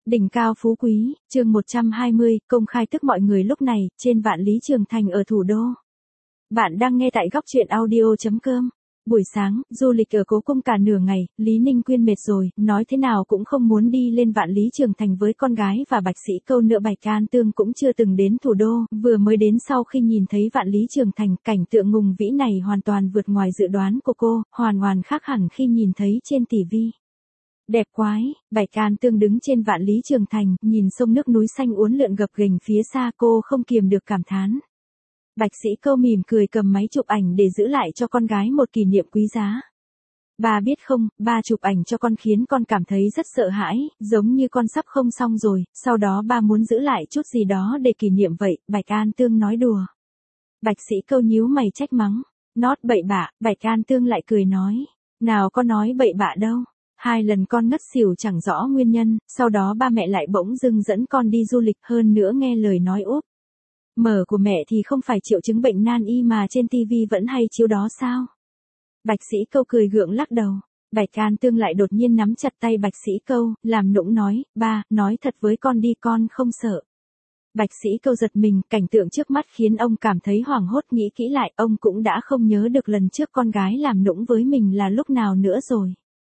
Đỉnh cao phú quý, chương 120, công khai tức mọi người lúc này, trên Vạn Lý Trường Thành ở thủ đô. Bạn đang nghe tại góc truyện audio.com. Buổi sáng, du lịch ở Cố Cung cả nửa ngày, Lý Ninh Quyên mệt rồi, nói thế nào cũng không muốn đi lên Vạn Lý Trường Thành với con gái và Bạch Sĩ Câu nữa. Bạch Can Tương cũng chưa từng đến thủ đô, vừa mới đến sau khi nhìn thấy Vạn Lý Trường Thành, cảnh tượng hùng vĩ này hoàn toàn vượt ngoài dự đoán của cô, hoàn khác hẳn khi nhìn thấy trên TV. Đẹp quái, Bạch Can Tương đứng trên Vạn Lý Trường Thành, nhìn sông nước núi xanh uốn lượn gập ghềnh phía xa, cô không kiềm được cảm thán. Bạch Sĩ Câu mỉm cười cầm máy chụp ảnh để giữ lại cho con gái một kỷ niệm quý giá. Ba biết không, ba chụp ảnh cho con khiến con cảm thấy rất sợ hãi, giống như con sắp không xong rồi, sau đó ba muốn giữ lại chút gì đó để kỷ niệm vậy, Bạch Can Tương nói đùa. Bạch Sĩ Câu nhíu mày trách mắng, nót bậy bạ, Bạch Can Tương lại cười nói, nào có nói bậy bạ đâu. 2 lần con ngất xỉu chẳng rõ nguyên nhân, sau đó ba mẹ lại bỗng dưng dẫn con đi du lịch, hơn nữa nghe lời nói úp mở của mẹ thì không phải triệu chứng bệnh nan y mà trên TV vẫn hay chiếu đó sao? Bạch Sĩ Câu cười gượng lắc đầu. Bạch Can Tương lại đột nhiên nắm chặt tay Bạch Sĩ Câu, làm nũng nói, ba, nói thật với con đi, con không sợ. Bạch Sĩ Câu giật mình, cảnh tượng trước mắt khiến ông cảm thấy hoảng hốt, nghĩ kỹ lại, ông cũng đã không nhớ được lần trước con gái làm nũng với mình là lúc nào nữa rồi.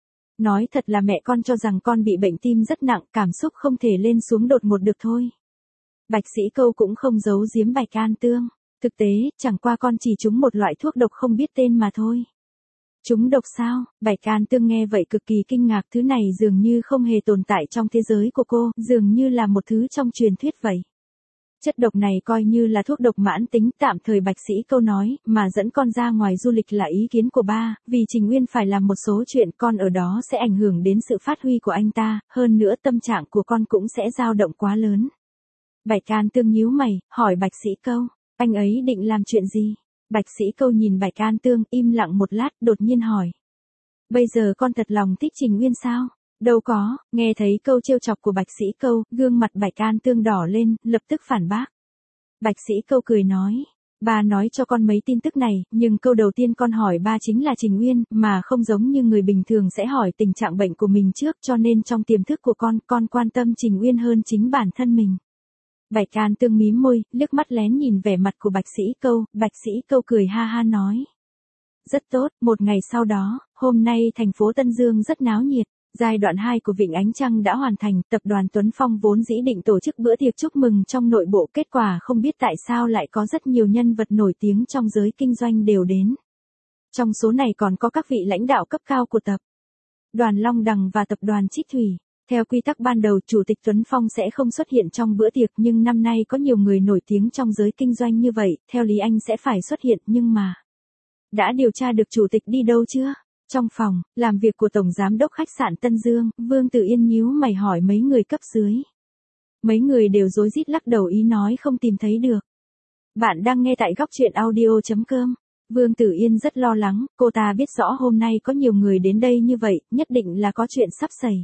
Nói thật là mẹ con cho rằng con bị bệnh tim rất nặng, cảm xúc không thể lên xuống đột ngột được thôi. Bạch Sĩ Câu cũng không giấu giếm Bạch Can Tương. Thực tế, chẳng qua con chỉ trúng một loại thuốc độc không biết tên mà thôi. Trúng độc sao? Bạch Can Tương nghe vậy cực kỳ kinh ngạc, thứ này dường như không hề tồn tại trong thế giới của cô, dường như là một thứ trong truyền thuyết vậy. Chất độc này coi như là thuốc độc mãn tính, tạm thời Bạch Sĩ Câu nói, mà dẫn con ra ngoài du lịch là ý kiến của ba, vì Trình Uyên phải làm một số chuyện, con ở đó sẽ ảnh hưởng đến sự phát huy của anh ta, hơn nữa tâm trạng của con cũng sẽ dao động quá lớn. Bạch Can Tương nhíu mày, hỏi Bạch Sĩ Câu, anh ấy định làm chuyện gì? Bạch Sĩ Câu nhìn Bạch Can Tương, im lặng một lát, đột nhiên hỏi. Bây giờ con thật lòng thích Trình Uyên sao? Đâu có, nghe thấy câu trêu chọc của Bạch Sĩ Câu, gương mặt Bạch Can Tương đỏ lên, lập tức phản bác. Bạch Sĩ Câu cười nói, ba nói cho con mấy tin tức này, nhưng câu đầu tiên con hỏi ba chính là Trình Uyên, mà không giống như người bình thường sẽ hỏi tình trạng bệnh của mình trước, cho nên trong tiềm thức của con quan tâm Trình Uyên hơn chính bản thân mình. Bạch Can Tương mím môi, liếc mắt lén nhìn vẻ mặt của Bạch Sĩ Câu, Bạch Sĩ Câu cười ha ha nói. Rất tốt, một ngày sau đó, hôm nay thành phố Tân Dương rất náo nhiệt. Giai đoạn 2 của Vịnh Ánh Trăng đã hoàn thành, tập đoàn Tuấn Phong vốn dĩ định tổ chức bữa tiệc chúc mừng trong nội bộ, kết quả không biết tại sao lại có rất nhiều nhân vật nổi tiếng trong giới kinh doanh đều đến. Trong số này còn có các vị lãnh đạo cấp cao của tập đoàn Long Đằng và tập đoàn Trích Thủy. Theo quy tắc ban đầu, Chủ tịch Tuấn Phong sẽ không xuất hiện trong bữa tiệc, nhưng năm nay có nhiều người nổi tiếng trong giới kinh doanh như vậy, theo lý anh sẽ phải xuất hiện, nhưng mà đã điều tra được Chủ tịch đi đâu chưa? Trong phòng làm việc của Tổng Giám đốc khách sạn Tân Dương, Vương Tử Yên nhíu mày hỏi mấy người cấp dưới. Mấy người đều rối rít lắc đầu, ý nói không tìm thấy được. Bạn đang nghe tại góc truyện audio.com. Vương Tử Yên rất lo lắng, cô ta biết rõ hôm nay có nhiều người đến đây như vậy, nhất định là có chuyện sắp xảy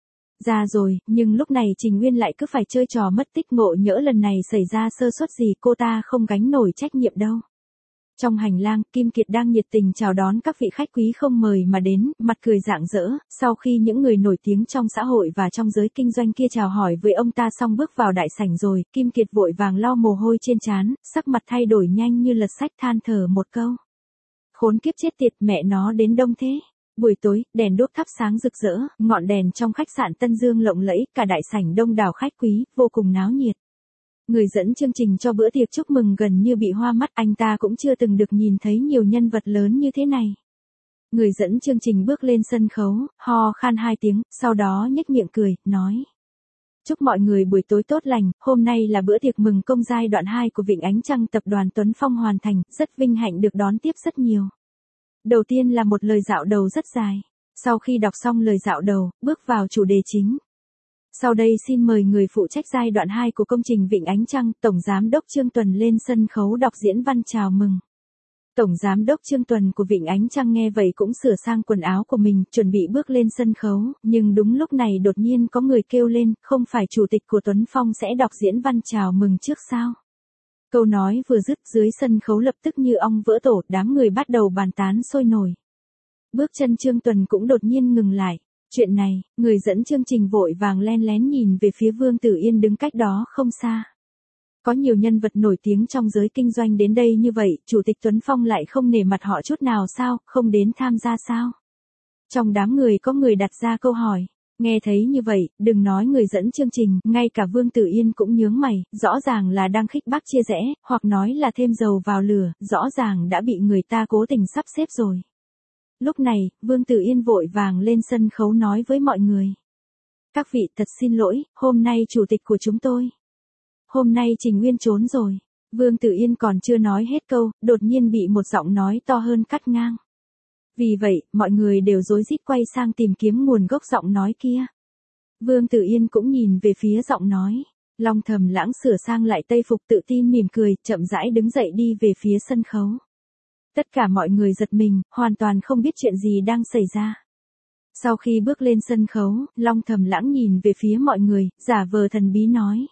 ra rồi, nhưng lúc này Trình Uyên lại cứ phải chơi trò mất tích, ngộ nhỡ lần này xảy ra sơ suất gì cô ta không gánh nổi trách nhiệm đâu. Trong hành lang, Kim Kiệt đang nhiệt tình chào đón các vị khách quý không mời mà đến, mặt cười rạng rỡ, sau khi những người nổi tiếng trong xã hội và trong giới kinh doanh kia chào hỏi với ông ta xong bước vào đại sảnh rồi, Kim Kiệt vội vàng lau mồ hôi trên trán, sắc mặt thay đổi nhanh như lật sách, than thở một câu. Khốn kiếp chết tiệt, mẹ nó đến đông thế. Buổi tối, đèn đuốc thắp sáng rực rỡ, ngọn đèn trong khách sạn Tân Dương lộng lẫy, cả đại sảnh đông đảo khách quý, vô cùng náo nhiệt. Người dẫn chương trình cho bữa tiệc chúc mừng gần như bị hoa mắt, anh ta cũng chưa từng được nhìn thấy nhiều nhân vật lớn như thế này. Người dẫn chương trình bước lên sân khấu, ho khan 2 tiếng, sau đó nhếch miệng cười, nói. Chúc mọi người buổi tối tốt lành, hôm nay là bữa tiệc mừng công giai đoạn 2 của Vịnh Ánh Trăng, tập đoàn Tuấn Phong hoàn thành, rất vinh hạnh được đón tiếp rất nhiều. Đầu tiên là một lời dạo đầu rất dài. Sau khi đọc xong lời dạo đầu, bước vào chủ đề chính. Sau đây xin mời người phụ trách giai đoạn 2 của công trình Vịnh Ánh Trăng, Tổng Giám đốc Trương Tuần lên sân khấu đọc diễn văn chào mừng. Tổng Giám đốc Trương Tuần của Vịnh Ánh Trăng nghe vậy cũng sửa sang quần áo của mình, chuẩn bị bước lên sân khấu, nhưng đúng lúc này đột nhiên có người kêu lên, không phải Chủ tịch của Tuấn Phong sẽ đọc diễn văn chào mừng trước sao? Câu nói vừa dứt, dưới sân khấu lập tức như ong vỡ tổ, đám người bắt đầu bàn tán sôi nổi. Bước chân Trương Tuần cũng đột nhiên ngừng lại. Chuyện này, người dẫn chương trình vội vàng len lén nhìn về phía Vương Tử Yên đứng cách đó không xa. Có nhiều nhân vật nổi tiếng trong giới kinh doanh đến đây như vậy, Chủ tịch Tuấn Phong lại không nể mặt họ chút nào sao, không đến tham gia sao? Trong đám người có người đặt ra câu hỏi. Nghe thấy như vậy, đừng nói người dẫn chương trình, ngay cả Vương Tử Yên cũng nhướng mày, rõ ràng là đang khích bác chia rẽ, hoặc nói là thêm dầu vào lửa, rõ ràng đã bị người ta cố tình sắp xếp rồi. Lúc này, Vương Tử Yên vội vàng lên sân khấu nói với mọi người. Các vị thật xin lỗi, hôm nay chủ tịch của chúng tôi. Hôm nay Trình Uyên trốn rồi. Vương Tử Yên còn chưa nói hết câu, đột nhiên bị một giọng nói to hơn cắt ngang. Vì vậy, mọi người đều rối rít quay sang tìm kiếm nguồn gốc giọng nói kia. Vương Tử Yên cũng nhìn về phía giọng nói. Long Thầm Lãng sửa sang lại tây phục tự tin mỉm cười, chậm rãi đứng dậy đi về phía sân khấu. Tất cả mọi người giật mình, hoàn toàn không biết chuyện gì đang xảy ra. Sau khi bước lên sân khấu, Long Thầm Lãng nhìn về phía mọi người, giả vờ thần bí nói.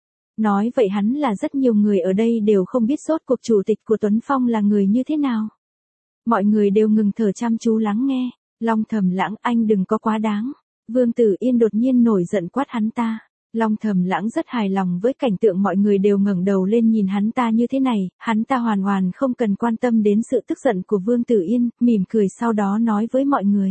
Nói vậy hắn là rất nhiều người ở đây đều không biết rốt cuộc chủ tịch của Tuấn Phong là người như thế nào. Mọi người đều ngừng thở chăm chú lắng nghe. Long Thầm Lãng, anh đừng có quá đáng. Vương Tử Yên đột nhiên nổi giận quát hắn ta. Long Thầm Lãng rất hài lòng với cảnh tượng mọi người đều ngẩng đầu lên nhìn hắn ta như thế này, hắn ta hoàn toàn không cần quan tâm đến sự tức giận của Vương Tử Yên, mỉm cười sau đó nói với mọi người.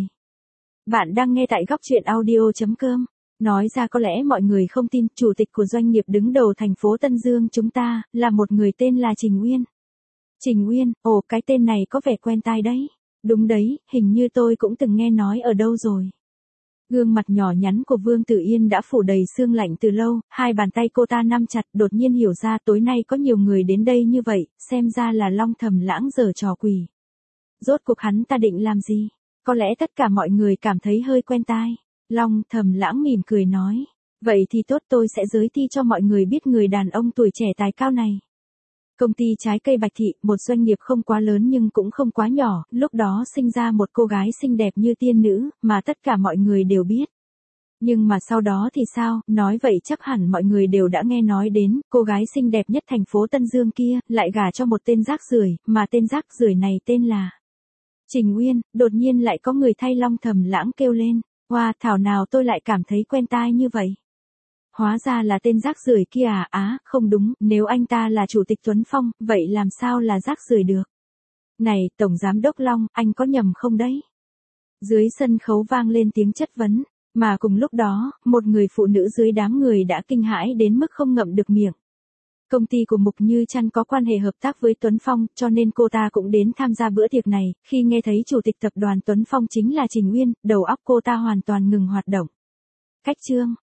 Bạn đang nghe tại gocchuyenaudio.com. Nói ra có lẽ mọi người không tin, chủ tịch của doanh nghiệp đứng đầu thành phố Tân Dương chúng ta, là một người tên là Trình Uyên. Trình Uyên, ồ cái tên này có vẻ quen tai đấy. Đúng đấy, hình như tôi cũng từng nghe nói ở đâu rồi. Gương mặt nhỏ nhắn của Vương Tử Yên đã phủ đầy sương lạnh từ lâu, hai bàn tay cô ta nắm chặt, đột nhiên hiểu ra tối nay có nhiều người đến đây như vậy, xem ra là Long Thầm Lãng giở trò quỷ. Rốt cuộc hắn ta định làm gì? Có lẽ tất cả mọi người cảm thấy hơi quen tai. Long Thầm Lãng mỉm cười nói, vậy thì tốt, tôi sẽ giới thiệu cho mọi người biết người đàn ông tuổi trẻ tài cao này. Công ty trái cây Bạch Thị, một doanh nghiệp không quá lớn nhưng cũng không quá nhỏ, lúc đó sinh ra một cô gái xinh đẹp như tiên nữ, mà tất cả mọi người đều biết. Nhưng mà sau đó thì sao, nói vậy chắc hẳn mọi người đều đã nghe nói đến, cô gái xinh đẹp nhất thành phố Tân Dương kia, lại gả cho một tên rác rưởi, mà tên rác rưởi này tên là Trình Uyên. Đột nhiên lại có người thay Long Thầm Lãng kêu lên, wow, thảo nào tôi lại cảm thấy quen tai như vậy. Hóa ra là tên rác rưởi kia à, không đúng, nếu anh ta là chủ tịch Tuấn Phong, vậy làm sao là rác rưởi được? Này, Tổng Giám đốc Long, anh có nhầm không đấy? Dưới sân khấu vang lên tiếng chất vấn, mà cùng lúc đó, một người phụ nữ dưới đám người đã kinh hãi đến mức không ngậm được miệng. Công ty của Mục Như Trăn có quan hệ hợp tác với Tuấn Phong, cho nên cô ta cũng đến tham gia bữa tiệc này, khi nghe thấy chủ tịch tập đoàn Tuấn Phong chính là Trình Uyên, đầu óc cô ta hoàn toàn ngừng hoạt động. Cách chương